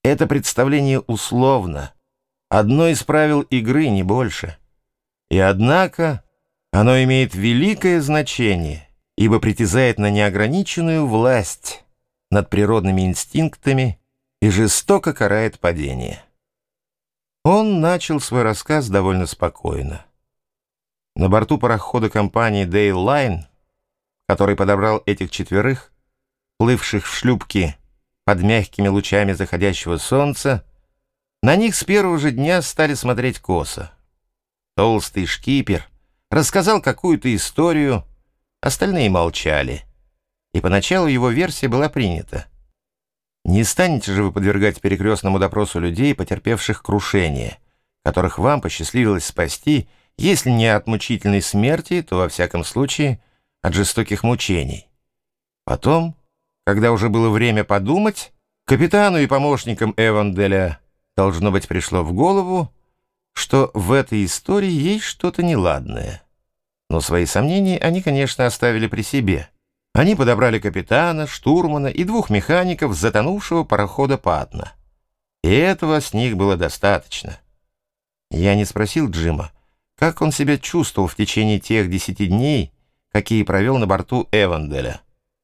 Это представление условно, одно из правил игры, не больше. И однако оно имеет великое значение, ибо притязает на неограниченную власть над природными инстинктами и жестоко карает падение. Он начал свой рассказ довольно спокойно. На борту парохода компании Dale Line, который подобрал этих четверых, плывших в шлюпке под мягкими лучами заходящего солнца, на них с первого же дня стали смотреть косо. Толстый шкипер рассказал какую-то историю, остальные молчали, и поначалу его версия была принята. Не станете же вы подвергать перекрестному допросу людей, потерпевших крушение, которых вам посчастливилось спасти, если не от мучительной смерти, то, во всяком случае, от жестоких мучений. Потом, когда уже было время подумать, капитану и помощникам Эванделя, должно быть, пришло в голову, что в этой истории есть что-то неладное. Но свои сомнения они, конечно, оставили при себе. Они подобрали капитана, штурмана и двух механиков затонувшего парохода Патна. И этого с них было достаточно. Я не спросил Джима, как он себя чувствовал в течение тех 10 дней, какие провел на борту Эванделя.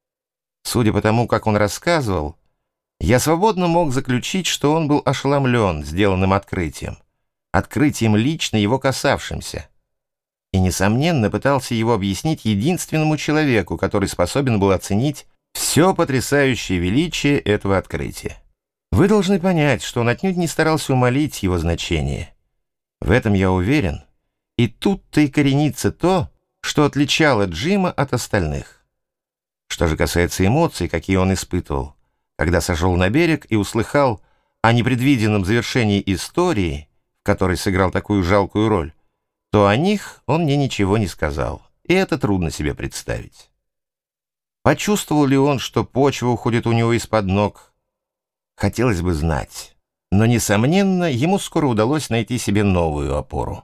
Судя по тому, как он рассказывал, я свободно мог заключить, что он был ошеломлен сделанным открытием лично его касавшимся, и, несомненно, пытался его объяснить единственному человеку, который способен был оценить все потрясающее величие этого открытия. Вы должны понять, что он отнюдь не старался умалить его значение. В этом я уверен, и тут-то и коренится то, что отличало Джима от остальных. Что же касается эмоций, какие он испытывал, когда сошел на берег и услыхал о непредвиденном завершении истории, в которой сыграл такую жалкую роль, то о них он мне ничего не сказал, и это трудно себе представить. Почувствовал ли он, что почва уходит у него из-под ног? Хотелось бы знать, но, несомненно, ему скоро удалось найти себе новую опору.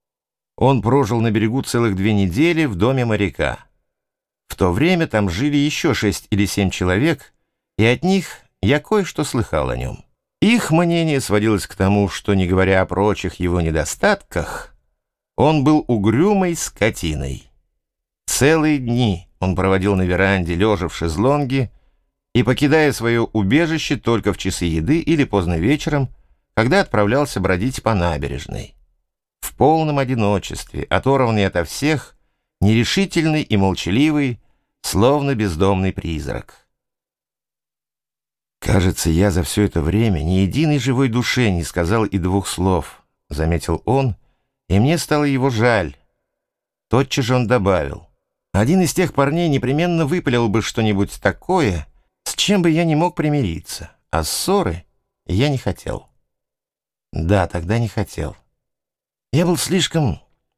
Он прожил на берегу целых 2 недели в доме моряка. В то время там жили еще 6 или 7 человек, и от них я кое-что слыхал о нем. Их мнение сводилось к тому, что, не говоря о прочих его недостатках, он был угрюмой скотиной. Целые дни он проводил на веранде, лежа в шезлонге, и покидая свое убежище только в часы еды или поздно вечером, когда отправлялся бродить по набережной. В полном одиночестве, оторванный ото всех, нерешительный и молчаливый, словно бездомный призрак. «Кажется, я за все это время ни единой живой душе не сказал и 2 слов», — заметил он, и мне стало его жаль. Тотчас же он добавил: «Один из тех парней непременно выпалил бы что-нибудь такое, с чем бы я не мог примириться, а ссоры я не хотел». Да, тогда не хотел. Я был слишком...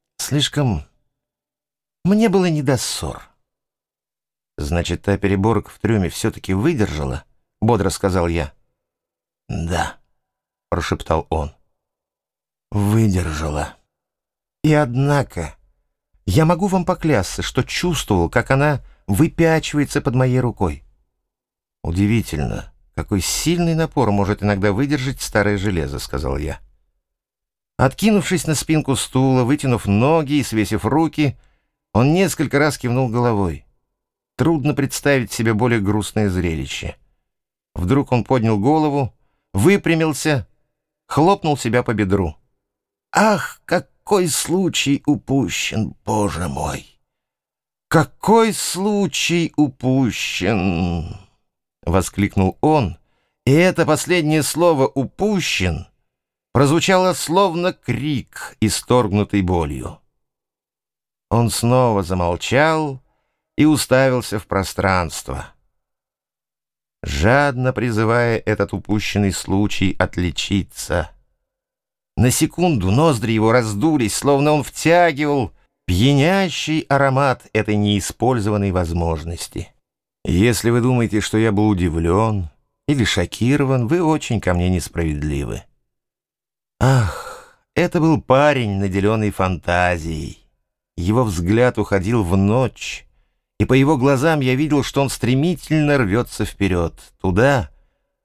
Мне было не до ссор. «Значит, та переборка в трюме все-таки выдержала?» — бодро сказал я. «Да», — прошептал он, — «выдержала. И однако я могу вам поклясться, что чувствовал, как она выпячивается под моей рукой. Удивительно, какой сильный напор может иногда выдержать старое железо», — сказал я. Откинувшись на спинку стула, вытянув ноги и свесив руки, он несколько раз кивнул головой. Трудно представить себе более грустное зрелище. Вдруг он поднял голову, выпрямился, хлопнул себя по бедру. «Ах, какой случай упущен, Боже мой! Какой случай упущен!» — воскликнул он, и это последнее слово «упущен» прозвучало словно крик, исторгнутый болью. Он снова замолчал и уставился в пространство, жадно призывая этот упущенный случай отличиться. На секунду ноздри его раздулись, словно он втягивал пьянящий аромат этой неиспользованной возможности. Если вы думаете, что я был удивлен или шокирован, вы очень ко мне несправедливы. Ах, это был парень, наделенный фантазией. Его взгляд уходил в ночь, и по его глазам я видел, что он стремительно рвется вперед, туда,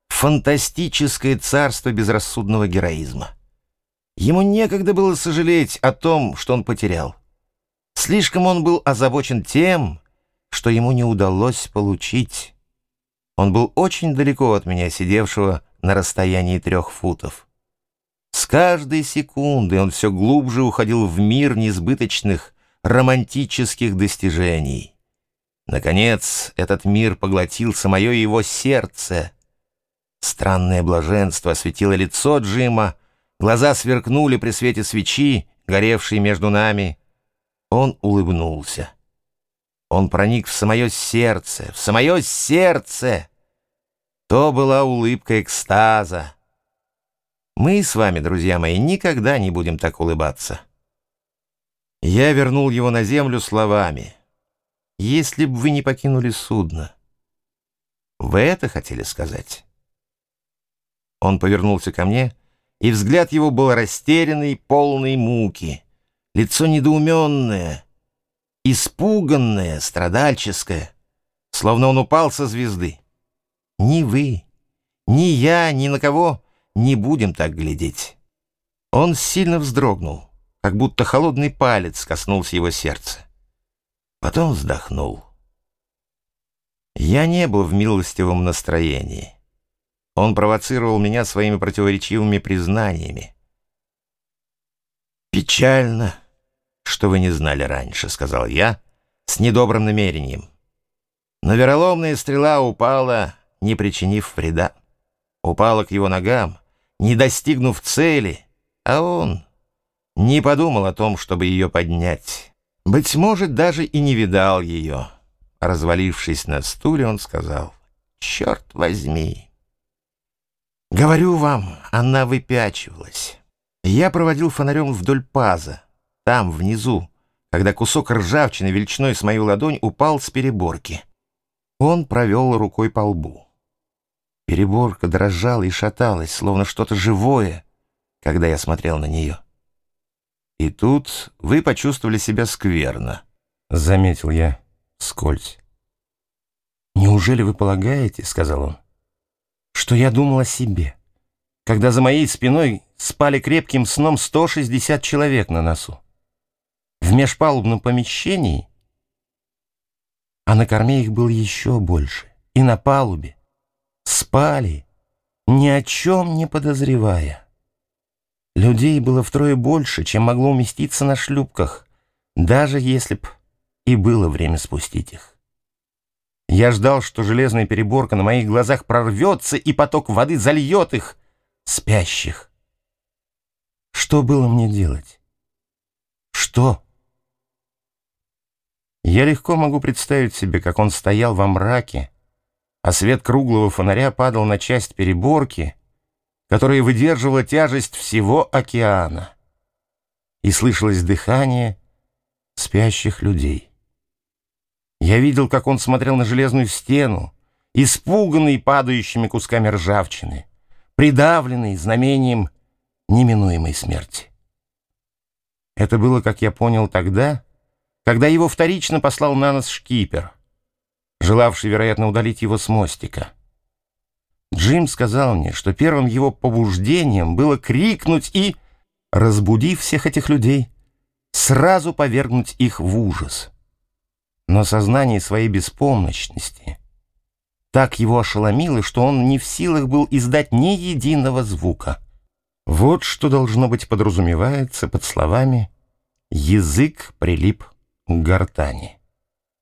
фантастическое царство безрассудного героизма. Ему некогда было сожалеть о том, что он потерял. Слишком он был озабочен тем, что ему не удалось получить. Он был очень далеко от меня, сидевшего на расстоянии 3 футов. С каждой секундой он все глубже уходил в мир несбыточных романтических достижений. Наконец, этот мир поглотил самое его сердце. Странное блаженство осветило лицо Джима, глаза сверкнули при свете свечи, горевшей между нами. Он улыбнулся. Он проник в самое сердце, в самое сердце. То была улыбка экстаза. Мы с вами, друзья мои, никогда не будем так улыбаться. Я вернул его на землю словами: «Если бы вы не покинули судно». Вы это хотели сказать? Он повернулся ко мне, и взгляд его был растерянный, полный муки. Лицо недоуменное, испуганное, страдальческое, словно он упал со звезды. Ни вы, ни я, ни на кого не будем так глядеть. Он сильно вздрогнул, как будто холодный палец коснулся его сердца. Потом вздохнул. Я не был в милостивом настроении. Он провоцировал меня своими противоречивыми признаниями. «Печально, что вы не знали раньше», — сказал я с недобрым намерением. Но вероломная стрела упала, не причинив вреда. Упала к его ногам, не достигнув цели, а он не подумал о том, чтобы ее поднять. Быть может, даже и не видал ее. Развалившись на стуле, он сказал: «Черт возьми! Говорю вам, она выпячивалась». Я проводил фонарем вдоль паза, там, внизу, когда кусок ржавчины величиной с мою ладонь упал с переборки. Он провел рукой по лбу. Переборка дрожала и шаталась, словно что-то живое, когда я смотрел на нее. «И тут вы почувствовали себя скверно», — заметил я вскользь. «Неужели вы полагаете, — сказал он, — что я думал о себе, когда за моей спиной спали крепким сном 160 человек на носу, в межпалубном помещении, а на корме их было еще больше, и на палубе спали, ни о чем не подозревая. Людей было втрое больше, чем могло уместиться на шлюпках, даже если б и было время спустить их. Я ждал, что железная переборка на моих глазах прорвется, и поток воды зальет их, спящих. Что было мне делать? Что? Я легко могу представить себе, как он стоял во мраке, а свет круглого фонаря падал на часть переборки, которая выдерживала тяжесть всего океана, и слышалось дыхание спящих людей. Я видел, как он смотрел на железную стену, испуганный падающими кусками ржавчины, придавленный знамением неминуемой смерти. Это было, как я понял тогда, когда его вторично послал на нас шкипер, желавший, вероятно, удалить его с мостика. Джим сказал мне, что первым его побуждением было крикнуть и, разбудив всех этих людей, сразу повергнуть их в ужас. Но сознание своей беспомощности так его ошеломило, что он не в силах был издать ни единого звука. Вот что, должно быть, подразумевается под словами «язык прилип к гортани».